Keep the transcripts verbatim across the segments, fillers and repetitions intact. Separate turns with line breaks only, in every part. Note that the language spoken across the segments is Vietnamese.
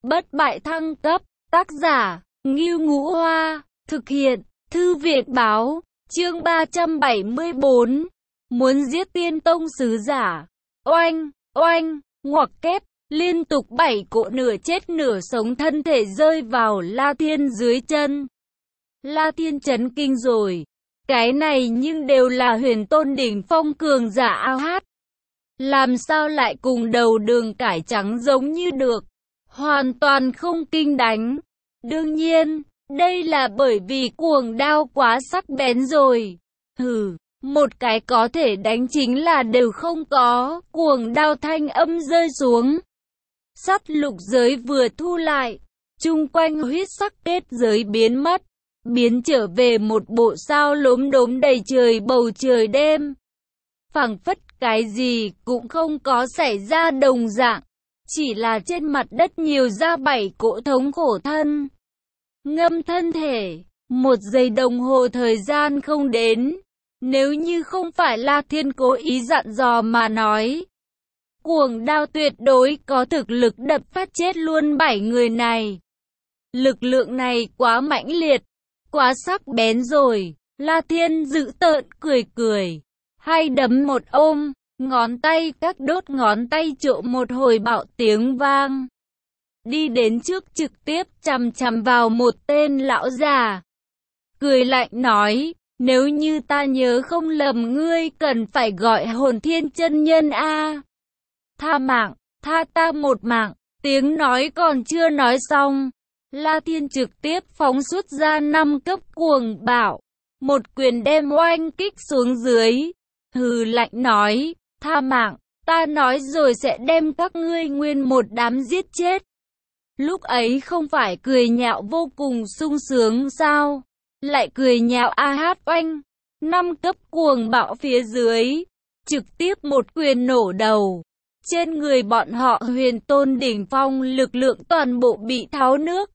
Bất bại thăng cấp, tác giả, Ngưu Ngũ Hoa, thực hiện, Thư viện báo, chương ba trăm bảy mươi tư, muốn giết tiên tông sứ giả, oanh, oanh, ngoặc kép, liên tục bảy cỗ nửa chết nửa sống thân thể rơi vào La Thiên dưới chân. La Thiên chấn kinh rồi, cái này nhưng đều là huyền tôn đỉnh phong cường giả a hát. Làm sao lại cùng đầu đường cải trắng giống như được, hoàn toàn không kinh đánh. Đương nhiên, đây là bởi vì cuồng đao quá sắc bén rồi. Hừ, một cái có thể đánh chính là đều không có. Cuồng đao thanh âm rơi xuống. Sắt lục giới vừa thu lại, chung quanh huyết sắc kết giới biến mất, biến trở về một bộ sao lốm đốm đầy trời bầu trời đêm. Phảng phất cái gì cũng không có xảy ra đồng dạng, chỉ là trên mặt đất nhiều ra bảy cỗ thống khổ thân. Ngâm thân thể, một giây đồng hồ thời gian không đến, nếu như không phải La Thiên cố ý dặn dò mà nói, cuồng đao tuyệt đối có thực lực đập phát chết luôn bảy người này. Lực lượng này quá mãnh liệt, quá sắc bén rồi. La Thiên dữ tợn cười cười, hay đấm một ôm, ngón tay các đốt ngón tay trộn một hồi bạo tiếng vang. Đi đến trước trực tiếp chằm chằm vào một tên lão già. Cười lạnh nói, nếu như ta nhớ không lầm ngươi cần phải gọi Hồn Thiên chân nhân a. Tha mạng, tha ta một mạng. Tiếng nói còn chưa nói xong, La Thiên trực tiếp phóng xuất ra năm cấp cuồng bạo, một quyền đem oanh kích xuống dưới. Hừ lạnh nói, tha mạng, ta nói rồi sẽ đem các ngươi nguyên một đám giết chết. Lúc ấy không phải cười nhạo vô cùng sung sướng sao? Lại cười nhạo a hát oanh. Năm cấp cuồng bạo phía dưới, trực tiếp một quyền nổ đầu. Trên người bọn họ huyền tôn đỉnh phong lực lượng toàn bộ bị tháo nước.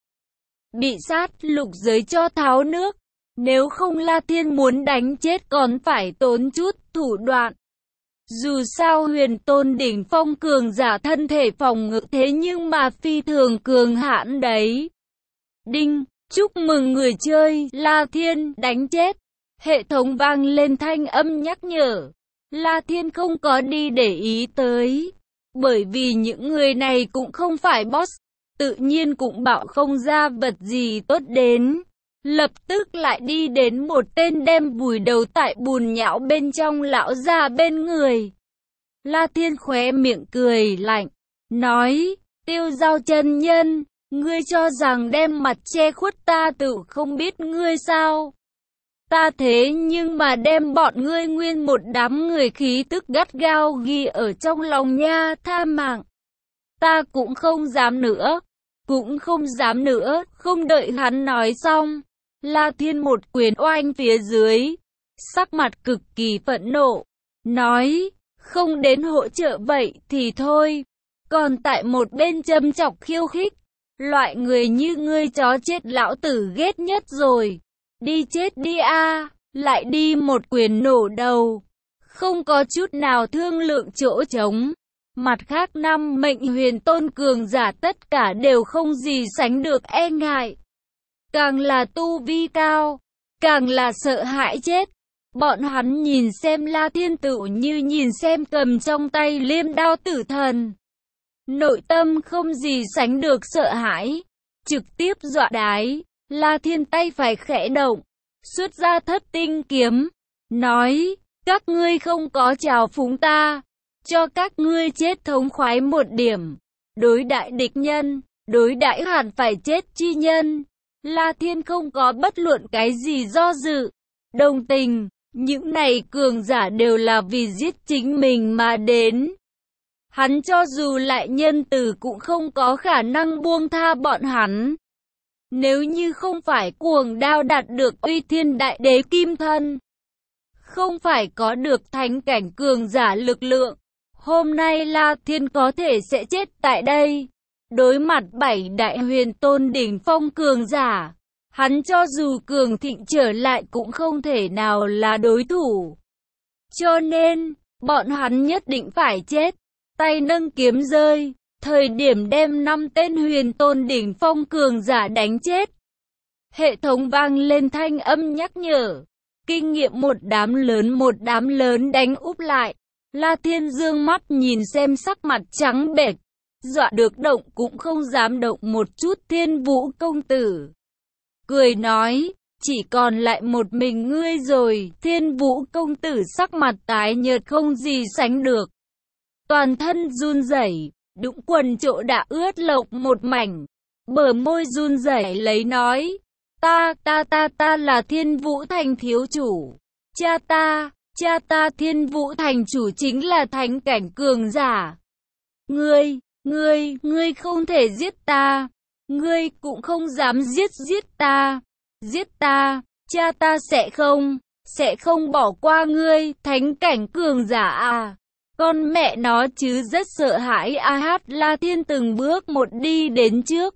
Bị sát lục giới cho tháo nước. Nếu không La Thiên muốn đánh chết còn phải tốn chút thủ đoạn. Dù sao huyền tôn đỉnh phong cường giả thân thể phòng ngự thế nhưng mà phi thường cường hãn đấy. Đinh, chúc mừng người chơi La Thiên đánh chết. Hệ thống vang lên thanh âm nhắc nhở. La Thiên không có đi để ý tới, bởi vì những người này cũng không phải boss, tự nhiên cũng bảo không ra vật gì tốt đến. Lập tức lại đi đến một tên đem vùi đầu tại bùn nhão bên trong lão già bên người. La Thiên khóe miệng cười lạnh, nói, Tiêu Giao chân nhân, ngươi cho rằng đem mặt che khuất ta tự không biết ngươi sao? Ta thế nhưng mà đem bọn ngươi nguyên một đám người khí tức gắt gao ghi ở trong lòng nha. Tha mạng, ta cũng không dám nữa, cũng không dám nữa. Không đợi hắn nói xong, La Thiên một quyền oanh phía dưới, sắc mặt cực kỳ phẫn nộ, nói, không đến hỗ trợ vậy thì thôi, còn tại một bên châm chọc khiêu khích, loại người như ngươi chó chết lão tử ghét nhất rồi, đi chết đi a. Lại đi một quyền nổ đầu, không có chút nào thương lượng chỗ trống. Mặt khác năm mệnh huyền tôn cường giả tất cả đều không gì sánh được e ngại. Càng là tu vi cao, càng là sợ hãi chết. Bọn hắn nhìn xem La Thiên tự như nhìn xem cầm trong tay liêm đao tử thần. Nội tâm không gì sánh được sợ hãi, trực tiếp dọa đái. La Thiên tay phải khẽ động, xuất ra thất tinh kiếm, nói, các ngươi không có trào phúng ta, cho các ngươi chết thống khoái một điểm. Đối đại địch nhân, đối đãi hẳn phải chết chi nhân. La Thiên không có bất luận cái gì do dự, đồng tình, những này cường giả đều là vì giết chính mình mà đến. Hắn cho dù lại nhân từ cũng không có khả năng buông tha bọn hắn. Nếu như không phải cuồng đao đạt được uy thiên đại đế kim thân, không phải có được thánh cảnh cường giả lực lượng, hôm nay La Thiên có thể sẽ chết tại đây. Đối mặt bảy đại huyền tôn đỉnh phong cường giả, hắn cho dù cường thịnh trở lại cũng không thể nào là đối thủ. Cho nên, bọn hắn nhất định phải chết. Tay nâng kiếm rơi, thời điểm đem năm tên huyền tôn đỉnh phong cường giả đánh chết. Hệ thống vang lên thanh âm nhắc nhở. Kinh nghiệm một đám lớn một đám lớn đánh úp lại. La Thiên dương mắt nhìn xem sắc mặt trắng bệch, dọa được động cũng không dám động một chút. Thiên Vũ công tử cười nói, chỉ còn lại một mình ngươi rồi. Thiên Vũ công tử sắc mặt tái nhợt không gì sánh được, toàn thân run rẩy, đũng quần chỗ đã ướt lộc một mảnh, bờ môi run rẩy lấy nói, ta, ta ta ta là Thiên Vũ Thành thiếu chủ, cha ta, cha ta Thiên Vũ Thành chủ chính là thánh cảnh cường giả. Ngươi, ngươi, ngươi không thể giết ta, ngươi cũng không dám giết giết ta, giết ta, cha ta sẽ không, sẽ không bỏ qua ngươi, thánh cảnh cường giả à. Con mẹ nó chứ, rất sợ hãi a hát. La Thiên từng bước một đi đến trước,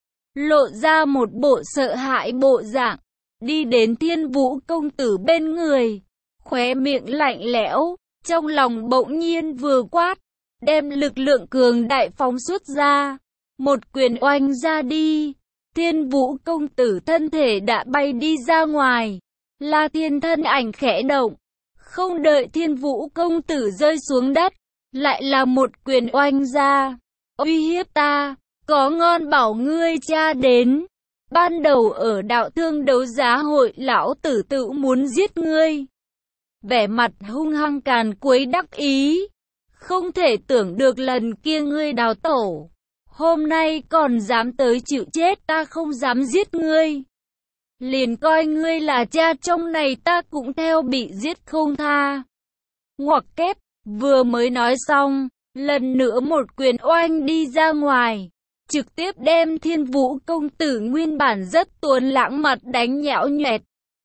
lộ ra một bộ sợ hãi bộ dạng, đi đến Thiên Vũ công tử bên người, khóe miệng lạnh lẽo, trong lòng bỗng nhiên vừa quát, đem lực lượng cường đại phóng xuất ra, một quyền oanh ra đi. Thiên Vũ công tử thân thể đã bay đi ra ngoài. La Thiên thân ảnh khẽ động, không đợi Thiên Vũ công tử rơi xuống đất, lại là một quyền oanh ra. Uy hiếp ta, có ngon bảo ngươi cha đến. Ban đầu ở đạo thương đấu giá hội lão tử tự muốn giết ngươi. Vẻ mặt hung hăng càn quấy đắc ý. Không thể tưởng được lần kia ngươi đào tổ, hôm nay còn dám tới chịu chết. Ta không dám giết ngươi, liền coi ngươi là cha trong này ta cũng theo bị giết không tha. Ngoặc kép, vừa mới nói xong, lần nữa một quyền oanh đi ra ngoài, trực tiếp đem Thiên Vũ công tử nguyên bản rất tuấn lãng mặt đánh nhão nhoẹt.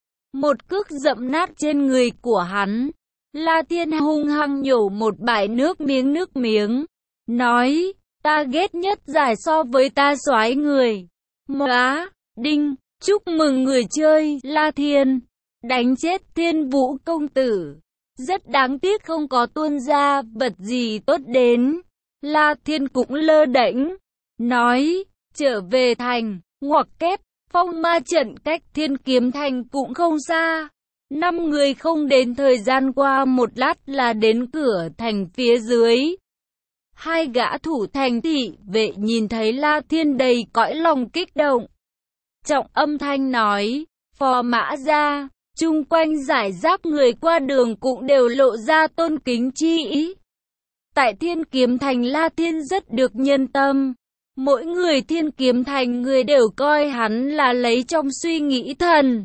Một cước dậm nát trên người của hắn. La Thiên hung hăng nhổ một bãi nước miếng nước miếng, nói, ta ghét nhất giải so với ta soái người. Móa, đinh, chúc mừng người chơi, La Thiên, đánh chết Thiên Vũ công tử. Rất đáng tiếc không có tuôn ra vật gì tốt đến. La Thiên cũng lơ đễnh, nói, trở về thành, ngoặc kép, phong ma trận cách Thiên Kiếm Thành cũng không xa. Năm người không đến, thời gian qua một lát là đến cửa thành phía dưới. Hai gã thủ thành thị vệ nhìn thấy La Thiên đầy cõi lòng kích động. Trọng âm thanh nói, phò mã ra, chung quanh giải rác người qua đường cũng đều lộ ra tôn kính chi ý. Tại Thiên Kiếm Thành La Thiên rất được nhân tâm. Mỗi người Thiên Kiếm Thành người đều coi hắn là lấy trong suy nghĩ thần.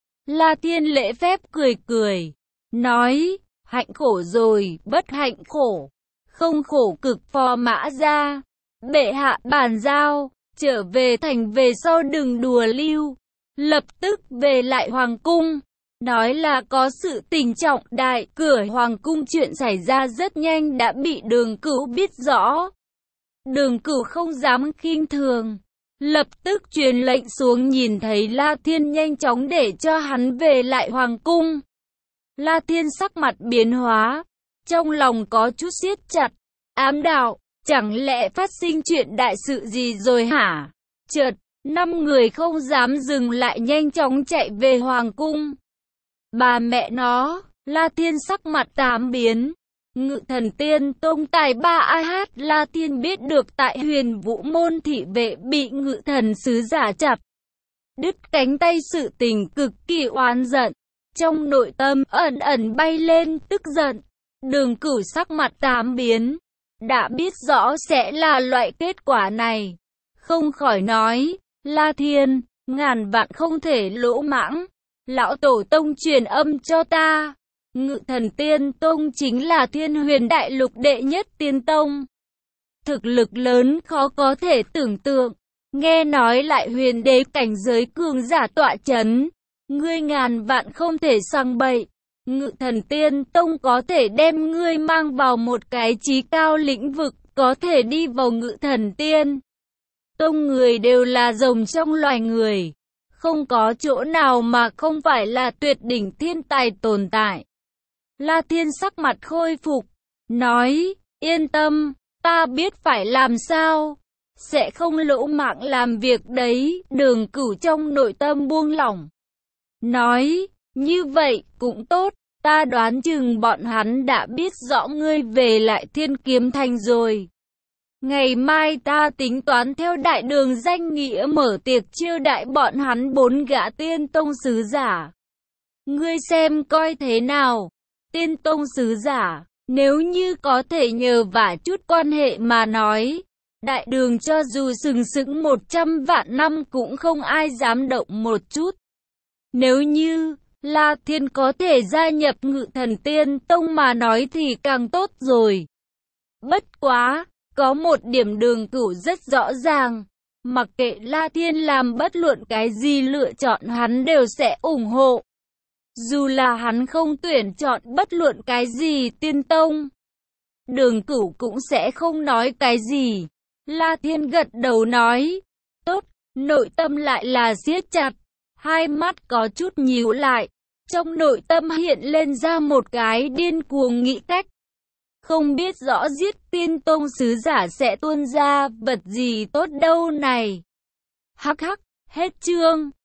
La Thiên lễ phép cười cười, nói, hạnh khổ rồi, bất hạnh khổ, không khổ cực phò mã ra. Bệ hạ bàn giao, trở về thành về sau đừng đùa lưu, lập tức về lại hoàng cung. Nói là có sự tình trọng đại, cửa hoàng cung chuyện xảy ra rất nhanh đã bị Đường Cửu biết rõ. Đường Cửu không dám khinh thường, lập tức truyền lệnh xuống, nhìn thấy La Thiên nhanh chóng để cho hắn về lại hoàng cung. La Thiên sắc mặt biến hóa, trong lòng có chút siết chặt, ám đạo, chẳng lẽ phát sinh chuyện đại sự gì rồi hả? Chợt, năm người không dám dừng lại nhanh chóng chạy về hoàng cung. Bà mẹ nó, La Thiên sắc mặt tám biến. Ngự Thần Tiên Tông tài ba a hát. La Thiên biết được tại Huyền Vũ môn thị vệ bị Ngự Thần sứ giả chặt đứt cánh tay sự tình cực kỳ oán giận. Trong nội tâm ẩn ẩn bay lên tức giận. Đường Cửu sắc mặt tám biến, đã biết rõ sẽ là loại kết quả này, không khỏi nói, La Thiên, ngàn vạn không thể lỗ mãng. Lão tổ tông truyền âm cho ta, Ngự Thần Tiên Tông chính là Thiên Huyền Đại Lục đệ nhất tiên tông, thực lực lớn khó có thể tưởng tượng. Nghe nói lại huyền đế cảnh giới cường giả tọa chấn, ngươi ngàn vạn không thể sang bậy. Ngự Thần Tiên Tông có thể đem ngươi mang vào một cái chí cao lĩnh vực, có thể đi vào Ngự Thần Tiên Tông người đều là rồng trong loài người, không có chỗ nào mà không phải là tuyệt đỉnh thiên tài tồn tại. La Thiên sắc mặt khôi phục, nói, yên tâm, ta biết phải làm sao, sẽ không lỗ mạng làm việc đấy. Đường Cửu trong nội tâm buông lỏng, nói, như vậy cũng tốt, ta đoán chừng bọn hắn đã biết rõ ngươi về lại Thiên Kiếm Thành rồi. Ngày mai ta tính toán theo đại đường danh nghĩa mở tiệc chiêu đãi bọn hắn bốn gã tiên tông sứ giả. Ngươi xem coi thế nào. Tiên tông sứ giả, nếu như có thể nhờ vả chút quan hệ mà nói, đại đường cho dù sừng sững một trăm vạn năm cũng không ai dám động một chút. Nếu như La Thiên có thể gia nhập Ngự Thần Tiên Tông mà nói thì càng tốt rồi. Bất quá, có một điểm Đường Cửu rất rõ ràng, mặc kệ La Thiên làm bất luận cái gì lựa chọn hắn đều sẽ ủng hộ. Dù là hắn không tuyển chọn bất luận cái gì tiên tông, Đường Cửu cũng sẽ không nói cái gì. La Thiên gật đầu nói, tốt, nội tâm lại là siết chặt, hai mắt có chút nhíu lại, trong nội tâm hiện lên ra một cái điên cuồng nghĩ cách. Không biết rõ giết tiên tông sứ giả sẽ tuôn ra vật gì tốt đâu này. Hắc hắc, hết chương.